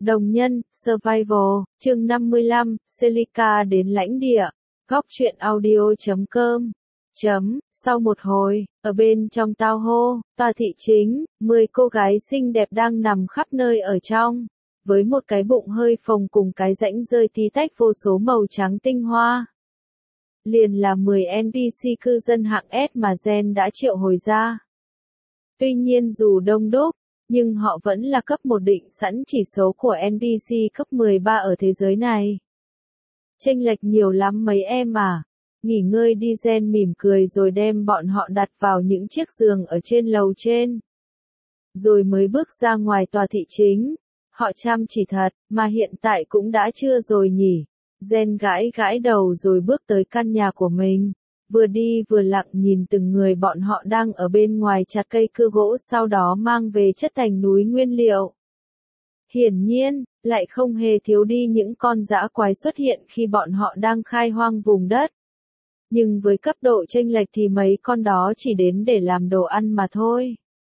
Đồng nhân, Survival, chương 55, Celica đến lãnh địa. Góc truyện audio.com. Sau một hồi, ở bên trong tao hô, tòa thị chính, 10 cô gái xinh đẹp đang nằm khắp nơi ở trong, với một cái bụng hơi phồng cùng cái rãnh rơi tí tách vô số màu trắng tinh hoa. Liền là 10 NPC cư dân hạng S mà Gen đã triệu hồi ra. Tuy nhiên dù đông đúc, nhưng họ vẫn là cấp một định sẵn chỉ số của NPC cấp 13 ở thế giới này. Chênh lệch nhiều lắm mấy em à. Nghỉ ngơi đi, Gen mỉm cười rồi đem bọn họ đặt vào những chiếc giường ở trên lầu trên. Rồi mới bước ra ngoài tòa thị chính. Họ chăm chỉ thật, mà hiện tại cũng đã trưa rồi nhỉ. Gen gãi gãi đầu rồi bước tới căn nhà của mình. Vừa đi vừa lặng nhìn từng người bọn họ đang ở bên ngoài chặt cây cưa gỗ, sau đó mang về chất thành núi nguyên liệu. Hiển nhiên, lại không hề thiếu đi những con dã quái xuất hiện khi bọn họ đang khai hoang vùng đất. Nhưng với cấp độ chênh lệch thì mấy con đó chỉ đến để làm đồ ăn mà thôi.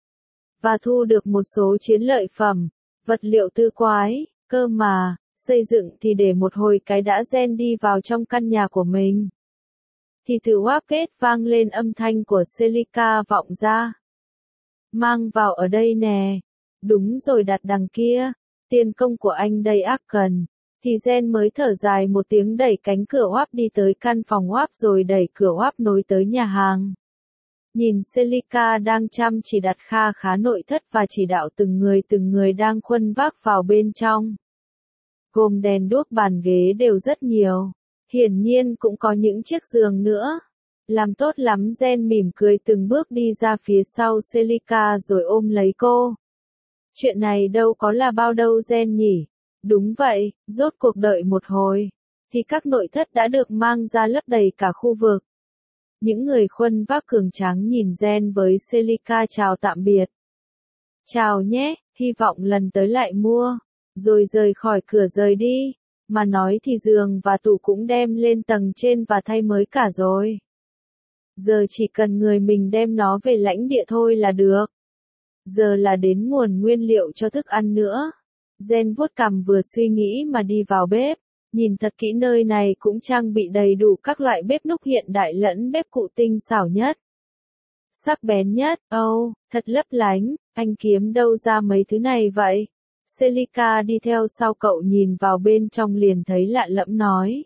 Và thu được một số chiến lợi phẩm, vật liệu tư quái, cơ mà, xây dựng thì để một hồi cái đã. Gen đi vào trong căn nhà của mình. Thì từ hoáp kết vang lên âm thanh của Celica vọng ra. Mang vào ở đây nè. Đúng rồi, đặt đằng kia. Tiền công của anh đây ác cần. Thì Gen mới thở dài một tiếng, đẩy cánh cửa hoáp đi tới căn phòng hoáp rồi đẩy cửa hoáp nối tới nhà hàng. Nhìn Celica đang chăm chỉ đặt kha khá nội thất và chỉ đạo từng người đang khuân vác vào bên trong. Gồm đèn đuốc, bàn ghế đều rất nhiều. Hiển nhiên cũng có những chiếc giường nữa. Làm tốt lắm, Gen mỉm cười từng bước đi ra phía sau Celica rồi ôm lấy cô. Chuyện này đâu có là bao đâu Gen nhỉ. Đúng vậy, rốt cuộc đợi một hồi. Thì các nội thất đã được mang ra lấp đầy cả khu vực. Những người khuân vác cường tráng nhìn Gen với Celica chào tạm biệt. Chào nhé, hy vọng lần tới lại mua. Rồi rời khỏi cửa rời đi. Mà nói thì giường và tủ cũng đem lên tầng trên và thay mới cả rồi. Giờ chỉ cần người mình đem nó về lãnh địa thôi là được. Giờ là đến nguồn nguyên liệu cho thức ăn nữa. Gen vuốt cằm vừa suy nghĩ mà đi vào bếp. Nhìn thật kỹ, nơi này cũng trang bị đầy đủ các loại bếp núc hiện đại lẫn bếp cụ tinh xảo nhất. Sắc bén nhất, thật lấp lánh, anh kiếm đâu ra mấy thứ này vậy? Celica đi theo sau cậu nhìn vào bên trong liền thấy lạ lẫm nói.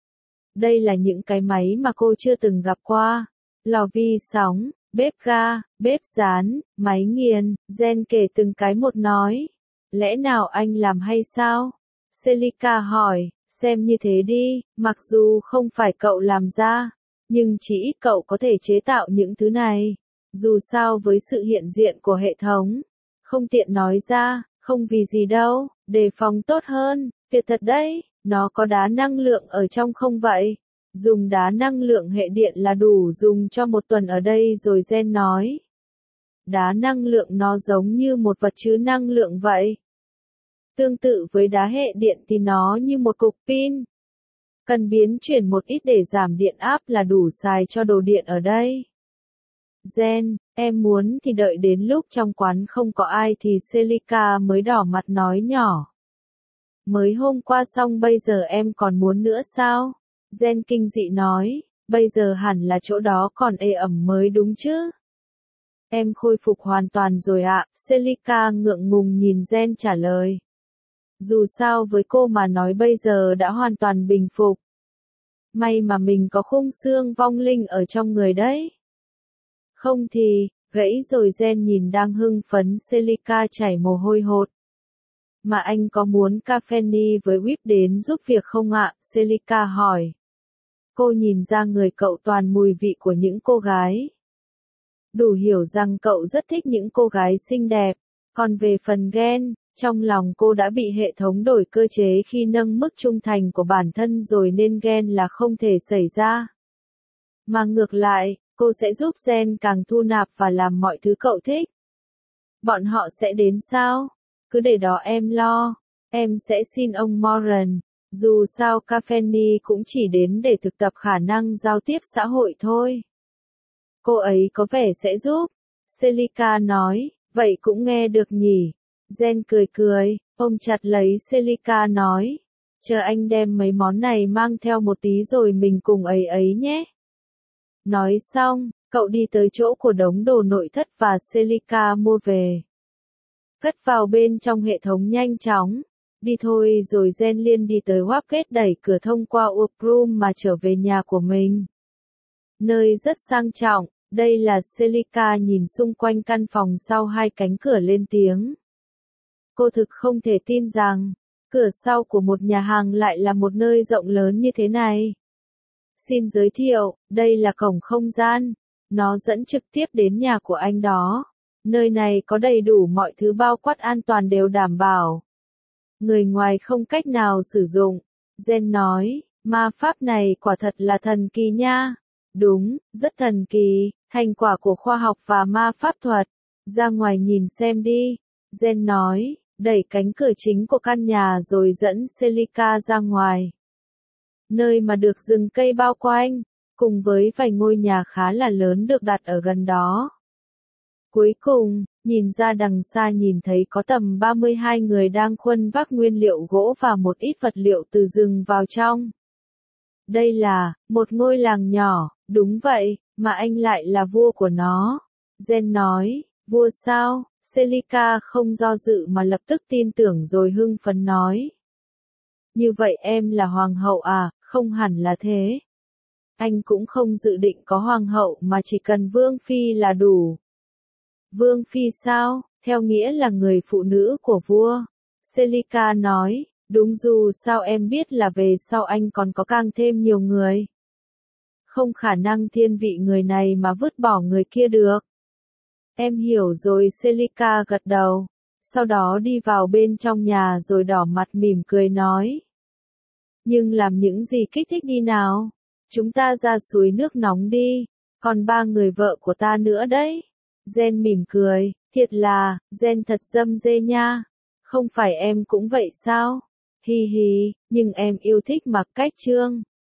Đây là những cái máy mà cô chưa từng gặp qua. Lò vi sóng, bếp ga, bếp rán, máy nghiền. Gen kể từng cái một nói. Lẽ nào anh làm hay sao? Celica hỏi, xem như thế đi, mặc dù không phải cậu làm ra, nhưng chỉ ít cậu có thể chế tạo những thứ này. Dù sao với sự hiện diện của hệ thống, không tiện nói ra, không vì gì đâu, đề phòng tốt hơn. Tuyệt thật đấy, nó có đá năng lượng ở trong không vậy? Dùng đá năng lượng hệ điện là đủ dùng cho một tuần ở đây rồi, Gen nói. Đá năng lượng nó giống như một vật chứa năng lượng vậy. Tương tự với đá hệ điện thì nó như một cục pin. Cần biến chuyển một ít để giảm điện áp là đủ xài cho đồ điện ở đây. Gen, em muốn thì đợi đến lúc trong quán không có ai thì Celica mới đỏ mặt nói nhỏ. Mới hôm qua xong bây giờ em còn muốn nữa sao? Gen kinh dị nói, bây giờ hẳn là chỗ đó còn ê ẩm mới đúng chứ? Em khôi phục hoàn toàn rồi ạ, Celica ngượng ngùng nhìn Gen trả lời. Dù sao với cô mà nói bây giờ đã hoàn toàn bình phục. May mà mình có khung xương vong linh ở trong người đấy. Không thì, gãy rồi. Gen nhìn đang hưng phấn Celica chảy mồ hôi hột. Mà anh có muốn caffeine với whip đến giúp việc không ạ? Celica hỏi. Cô nhìn ra người cậu toàn mùi vị của những cô gái. Đủ hiểu rằng cậu rất thích những cô gái xinh đẹp. Còn về phần Gen, trong lòng cô đã bị hệ thống đổi cơ chế khi nâng mức trung thành của bản thân rồi nên Gen là không thể xảy ra. Mà ngược lại, cô sẽ giúp Gen càng thu nạp và làm mọi thứ cậu thích. Bọn họ sẽ đến sao? Cứ để đó em lo. Em sẽ xin ông Moran. Dù sao Caffeine cũng chỉ đến để thực tập khả năng giao tiếp xã hội thôi. Cô ấy có vẻ sẽ giúp. Celica nói, vậy cũng nghe được nhỉ. Gen cười cười, Ôm chặt lấy Celica nói. Chờ anh đem mấy món này mang theo một tí rồi mình cùng ấy ấy nhé. Nói xong, cậu đi tới chỗ của đống đồ nội thất và Celica mua về. Cất vào bên trong hệ thống nhanh chóng. Đi thôi rồi Jen liền đi tới Wapgate đẩy cửa thông qua Workroom mà trở về nhà của mình. Nơi rất sang trọng, đây là Celica nhìn xung quanh căn phòng sau hai cánh cửa lên tiếng. Cô thực không thể tin rằng, cửa sau của một nhà hàng lại là một nơi rộng lớn như thế này. Xin giới thiệu, đây là cổng không gian. Nó dẫn trực tiếp đến nhà của anh đó. Nơi này có đầy đủ mọi thứ bao quát an toàn đều đảm bảo. Người ngoài không cách nào sử dụng. Jen nói, ma pháp này quả thật là thần kỳ nha. Đúng, rất thần kỳ, thành quả của khoa học và ma pháp thuật. Ra ngoài nhìn xem đi. Jen nói, đẩy cánh cửa chính của căn nhà rồi dẫn Celica ra ngoài. Nơi mà được rừng cây bao quanh, cùng với vài ngôi nhà khá là lớn được đặt ở gần đó. Cuối cùng, nhìn ra đằng xa nhìn thấy có tầm 32 người đang khuân vác nguyên liệu gỗ và một ít vật liệu từ rừng vào trong. Đây là một ngôi làng nhỏ, đúng vậy, mà anh lại là vua của nó. Jen nói, vua sao? Celica không do dự mà lập tức tin tưởng rồi hưng phấn nói. Như vậy em là hoàng hậu à? Không hẳn là thế. Anh cũng không dự định có hoàng hậu mà chỉ cần vương phi là đủ. Vương phi sao? Theo nghĩa là người phụ nữ của vua. Celica nói, đúng dù sao em biết là về sau anh còn có càng thêm nhiều người. Không khả năng thiên vị người này mà vứt bỏ người kia được. Em hiểu rồi Celica gật đầu. Sau đó đi vào bên trong nhà rồi đỏ mặt mỉm cười nói. Nhưng làm những gì kích thích đi nào? Chúng ta ra suối nước nóng đi. Còn 3 người vợ của ta nữa đấy. Jen mỉm cười, thiệt là, Jen thật dâm dê nha. Không phải em cũng vậy sao? Hi hi, nhưng em yêu thích mặc cách trương.